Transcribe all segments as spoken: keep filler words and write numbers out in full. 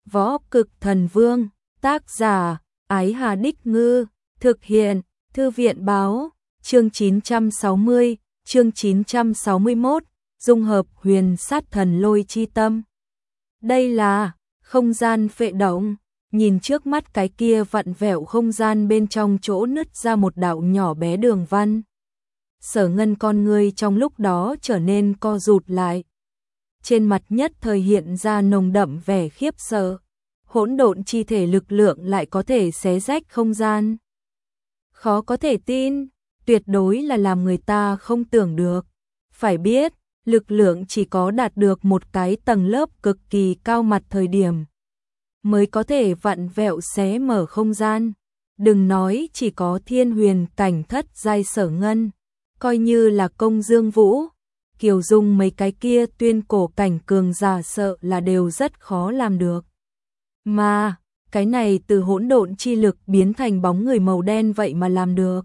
Võ Cực Thần Vương, tác giả, Ái Hà Đích Ngư, thực hiện, Thư viện Báo, chương chín trăm sáu mươi, chương chín trăm sáu mươi mốt, dung hợp huyền sát thần lôi chi tâm. Đây là không gian phệ động, nhìn trước mắt cái kia vặn vẹo không gian bên trong chỗ nứt ra một đạo nhỏ bé đường văn. Sở Ngân con người trong lúc đó trở nên co rụt lại. Trên mặt nhất thời hiện ra nồng đậm vẻ khiếp sợ, hỗn độn chi thể lực lượng lại có thể xé rách không gian. Khó có thể tin, tuyệt đối là làm người ta không tưởng được. Phải biết, lực lượng chỉ có đạt được một cái tầng lớp cực kỳ cao mặt thời điểm mới có thể vặn vẹo xé mở không gian. Đừng nói chỉ có thiên huyền cảnh thất giai Sở Ngân, coi như là Công Dương Vũ, Kiều Dung mấy cái kia tuyên cổ cảnh cường giả sợ là đều rất khó làm được. Mà, cái này từ hỗn độn chi lực biến thành bóng người màu đen vậy mà làm được.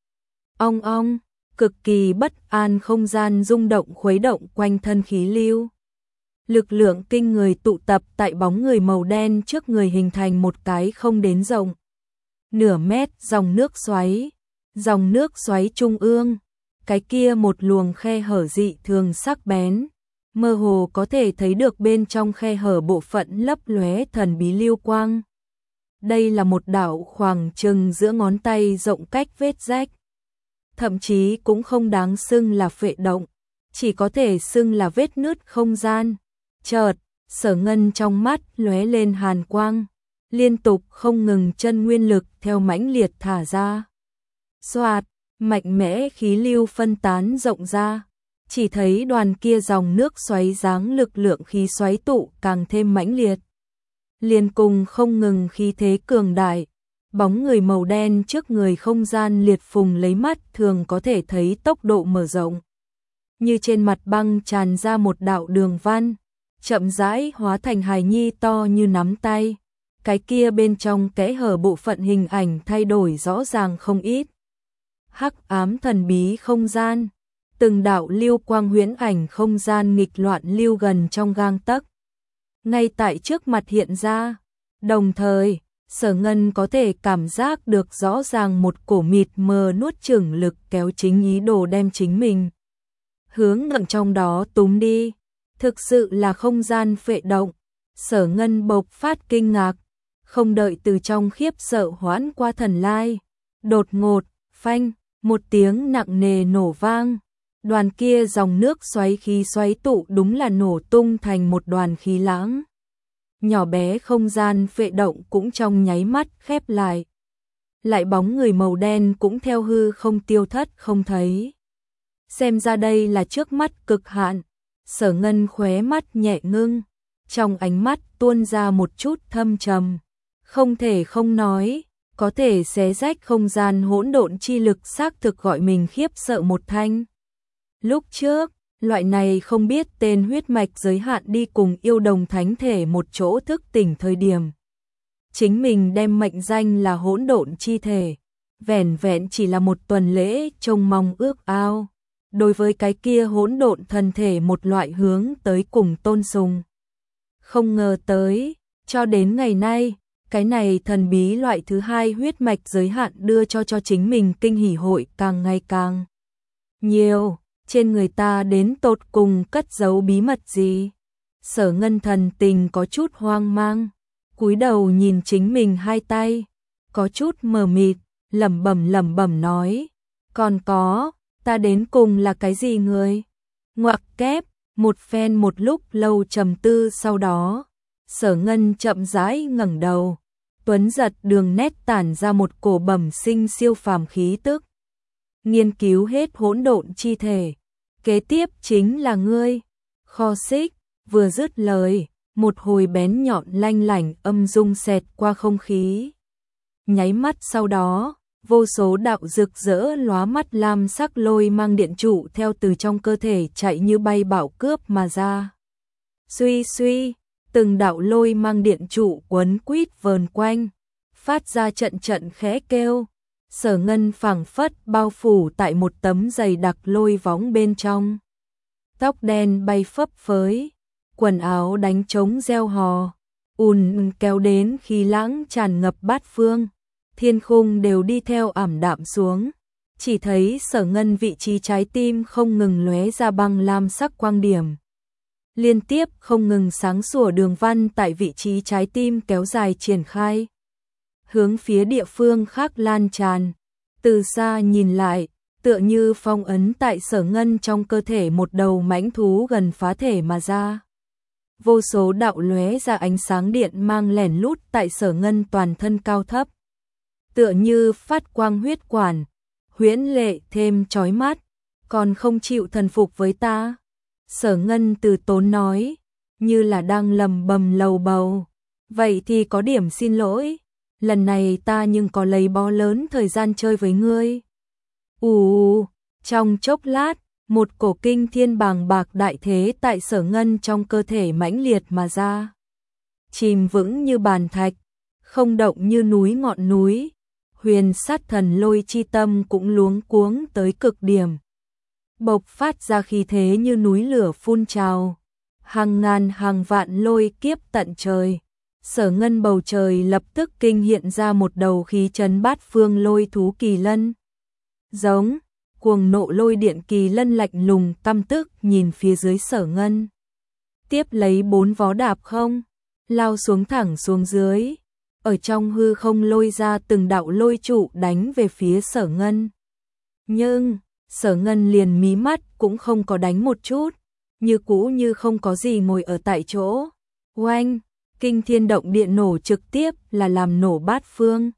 Ong ong, cực kỳ bất an không gian rung động khuấy động quanh thân khí lưu. Lực lượng kinh người tụ tập tại bóng người màu đen trước người hình thành một cái không đến rộng nửa mét dòng nước xoáy. Dòng nước xoáy trung ương, cái kia một luồng khe hở dị thường sắc bén, mơ hồ có thể thấy được bên trong khe hở bộ phận lấp lóe thần bí lưu quang. Đây là một đạo khoảng chừng giữa ngón tay rộng cách vết rách. Thậm chí cũng không đáng xưng là phệ động, chỉ có thể xưng là vết nứt không gian. Chợt, Sở Ngân trong mắt lóe lên hàn quang, liên tục không ngừng chân nguyên lực theo mãnh liệt thả ra. Xoạt, mạnh mẽ khí lưu phân tán rộng ra, chỉ thấy đoàn kia dòng nước xoáy dáng lực lượng khí xoáy tụ càng thêm mãnh liệt. Liên cùng không ngừng khí thế cường đại, bóng người màu đen trước người không gian liệt phùng lấy mắt thường có thể thấy tốc độ mở rộng. Như trên mặt băng tràn ra một đạo đường văn, chậm rãi hóa thành hài nhi to như nắm tay. Cái kia bên trong kẽ hở bộ phận hình ảnh thay đổi rõ ràng không ít. Hắc ám thần bí không gian, từng đạo lưu quang huyễn ảnh không gian nghịch loạn lưu gần trong gang tấc, ngay tại trước mặt hiện ra. Đồng thời, Sở Ngân có thể cảm giác được rõ ràng một cổ mịt mờ nuốt chửng lực kéo chính ý đồ đem chính mình hướng ngậm trong đó túm đi. Thực sự là không gian phệ động. Sở Ngân bộc phát kinh ngạc, không đợi từ trong khiếp sợ hoãn qua thần lai. Đột ngột, phanh, một tiếng nặng nề nổ vang. Đoàn kia dòng nước xoáy khí xoáy tụ đúng là nổ tung thành một đoàn khí lãng. Nhỏ bé không gian phệ động cũng trong nháy mắt khép lại. Lại bóng người màu đen cũng theo hư không tiêu thất không thấy. Xem ra đây là trước mắt cực hạn. Sở Ngân khóe mắt nhẹ ngưng, trong ánh mắt tuôn ra một chút thâm trầm. Không thể không nói, có thể xé rách không gian hỗn độn chi lực xác thực gọi mình khiếp sợ một thanh. Lúc trước, loại này không biết tên huyết mạch giới hạn đi cùng yêu đồng thánh thể một chỗ thức tỉnh thời điểm. Chính mình đem mệnh danh là hỗn độn chi thể, vẻn vẹn chỉ là một tuần lễ trông mong ước ao. Đối với cái kia hỗn độn thân thể một loại hướng tới cùng tôn sùng. Không ngờ tới, cho đến ngày nay, cái này thần bí loại thứ hai huyết mạch giới hạn đưa cho cho chính mình kinh hỉ hội càng ngày càng nhiều. Trên người ta đến tột cùng cất giấu bí mật gì? Sở Ngân thần tình có chút hoang mang, cúi đầu nhìn chính mình hai tay, có chút mờ mịt, lẩm bẩm lẩm bẩm nói, còn có, ta đến cùng là cái gì người? Ngoặc kép, một phen một lúc lâu trầm tư sau đó, Sở Ngân chậm rãi ngẩng đầu, tuấn giật đường nét tản ra một cổ bẩm sinh siêu phàm khí tức. Nghiên cứu hết hỗn độn chi thể, kế tiếp chính là ngươi. Kho xích, vừa dứt lời, một hồi bén nhọn lanh lảnh âm dung xẹt qua không khí. Nháy mắt sau đó, vô số đạo rực rỡ lóa mắt lam sắc lôi mang điện trụ theo từ trong cơ thể chạy như bay bão cướp mà ra. Suy suy, từng đạo lôi mang điện trụ quấn quýt vờn quanh, phát ra trận trận khẽ kêu. Sở Ngân phảng phất bao phủ tại một tấm dày đặc lôi vóng bên trong. Tóc đen bay phấp phới, quần áo đánh trống reo hò, ùn kéo đến khí lãng tràn ngập bát phương, thiên khung đều đi theo ảm đạm xuống, chỉ thấy Sở Ngân vị trí trái tim không ngừng lóe ra băng lam sắc quang điểm. Liên tiếp không ngừng sáng sủa đường văn tại vị trí trái tim kéo dài triển khai, hướng phía địa phương khác lan tràn, từ xa nhìn lại, tựa như phong ấn tại Sở Ngân trong cơ thể một đầu mãnh thú gần phá thể mà ra. Vô số đạo lóe ra ánh sáng điện mang lẻn lút tại Sở Ngân toàn thân cao thấp, tựa như phát quang huyết quản, huyễn lệ thêm chói mắt, còn không chịu thần phục với ta. Sở Ngân từ tốn nói, như là đang lầm bầm lầu bầu, vậy thì có điểm xin lỗi, lần này ta nhưng có lấy bó lớn thời gian chơi với ngươi. Ù, trong chốc lát, một cổ kinh thiên bàng bạc đại thế tại Sở Ngân trong cơ thể mãnh liệt mà ra. Chìm vững như bàn thạch, không động như núi ngọn núi, huyền sát thần lôi chi tâm cũng luống cuống tới cực điểm. Bộc phát ra khí thế như núi lửa phun trào, hàng ngàn hàng vạn lôi kiếp tận trời. Sở Ngân bầu trời lập tức kinh hiện ra một đầu khí chấn bát phương lôi thú kỳ lân. Giống, cuồng nộ lôi điện kỳ lân lạnh lùng căm tức nhìn phía dưới Sở Ngân. Tiếp lấy bốn vó đạp không, lao xuống thẳng xuống dưới, ở trong hư không lôi ra từng đạo lôi trụ đánh về phía Sở Ngân. Nhưng, Sở Ngân liền mí mắt cũng không có đánh một chút, như cũ như không có gì ngồi ở tại chỗ. Oanh, kinh thiên động địa nổ trực tiếp là làm nổ bát phương.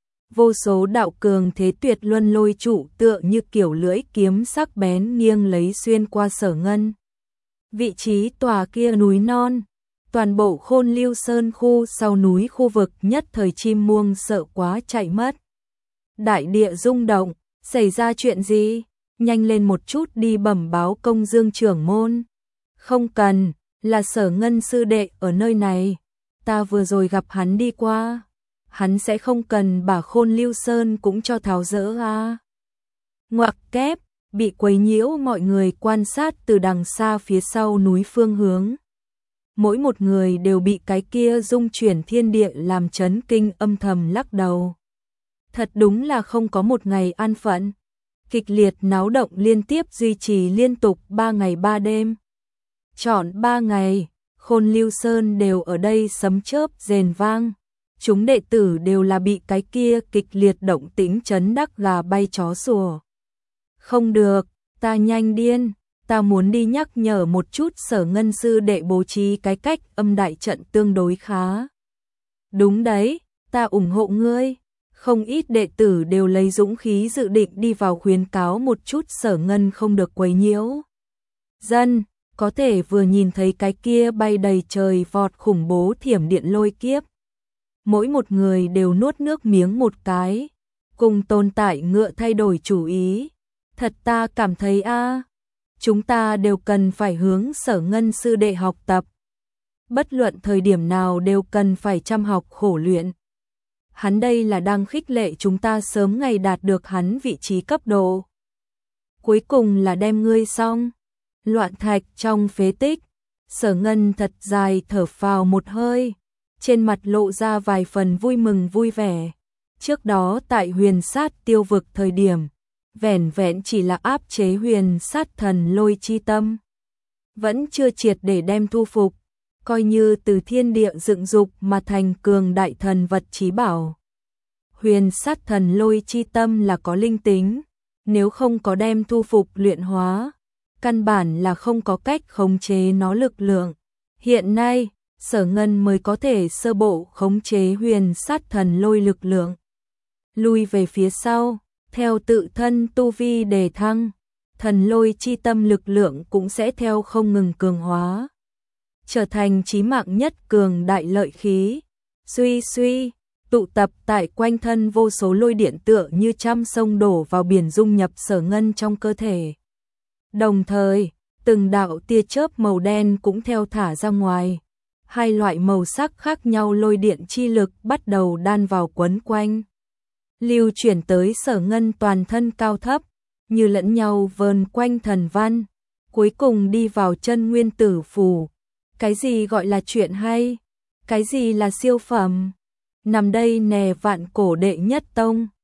Vô số đạo cường thế tuyệt luân lôi trụ tựa như kiểu lưỡi kiếm sắc bén nghiêng lấy xuyên qua Sở Ngân. Vị trí tòa kia núi non, toàn bộ Khôn Lưu Sơn khu sau núi khu vực nhất thời chim muông sợ quá chạy mất. Đại địa rung động, xảy ra chuyện gì? Nhanh lên một chút đi bẩm báo Công Dương trưởng môn. Không cần, là Sở Ngân sư đệ ở nơi này, ta vừa rồi gặp hắn đi qua, hắn sẽ không cần bả Khôn Lưu Sơn cũng cho tháo dỡ à. Ngoặc kép, bị quấy nhiễu mọi người quan sát từ đằng xa phía sau núi phương hướng. Mỗi một người đều bị cái kia dung chuyển thiên địa làm chấn kinh, âm thầm lắc đầu. Thật đúng là không có một ngày an phận. Kịch liệt náo động liên tiếp duy trì liên tục ba ngày ba đêm. Trọn ba ngày, Khôn Lưu Sơn đều ở đây sấm chớp rền vang. Chúng đệ tử đều là bị cái kia kịch liệt động tĩnh chấn đắc gà bay chó sủa. Không được, ta nhanh điên, ta muốn đi nhắc nhở một chút Sở Ngân sư đệ bố trí cái cách âm đại trận tương đối khá. Đúng đấy, ta ủng hộ ngươi. Không ít đệ tử đều lấy dũng khí dự định đi vào khuyến cáo một chút Sở Ngân không được quấy nhiễu. Dân, có thể vừa nhìn thấy cái kia bay đầy trời vọt khủng bố thiểm điện lôi kiếp. Mỗi một người đều nuốt nước miếng một cái, cùng tồn tại ngựa thay đổi chủ ý. Thật ta cảm thấy a, chúng ta đều cần phải hướng Sở Ngân sư đệ học tập. Bất luận thời điểm nào đều cần phải chăm học khổ luyện. Hắn đây là đang khích lệ chúng ta sớm ngày đạt được hắn vị trí cấp độ. Cuối cùng là đem ngươi xong. Loạn thạch trong phế tích, Sở Ngân thật dài thở phào một hơi, trên mặt lộ ra vài phần vui mừng vui vẻ. Trước đó tại huyền sát tiêu vực thời điểm, vẻn vẹn chỉ là áp chế huyền sát thần lôi chi tâm, vẫn chưa triệt để đem thu phục, coi như từ thiên địa dựng dục mà thành cường đại thần vật chí bảo. Huyền sát thần lôi chi tâm là có linh tính, nếu không có đem thu phục luyện hóa, căn bản là không có cách khống chế nó lực lượng. Hiện nay, Sở Ngân mới có thể sơ bộ khống chế huyền sát thần lôi lực lượng. Lui về phía sau, theo tự thân tu vi đề thăng, thần lôi chi tâm lực lượng cũng sẽ theo không ngừng cường hóa, trở thành chí mạng nhất cường đại lợi khí. Suy suy, tụ tập tại quanh thân vô số lôi điện tựa như trăm sông đổ vào biển dung nhập Sở Ngân trong cơ thể. Đồng thời, từng đạo tia chớp màu đen cũng theo thả ra ngoài. Hai loại màu sắc khác nhau lôi điện chi lực bắt đầu đan vào quấn quanh, lưu chuyển tới Sở Ngân toàn thân cao thấp, như lẫn nhau vờn quanh thần văn, cuối cùng đi vào chân nguyên tử phù. Cái gì gọi là chuyện hay? Cái gì là siêu phẩm? Nằm đây nè vạn cổ đệ nhất tông.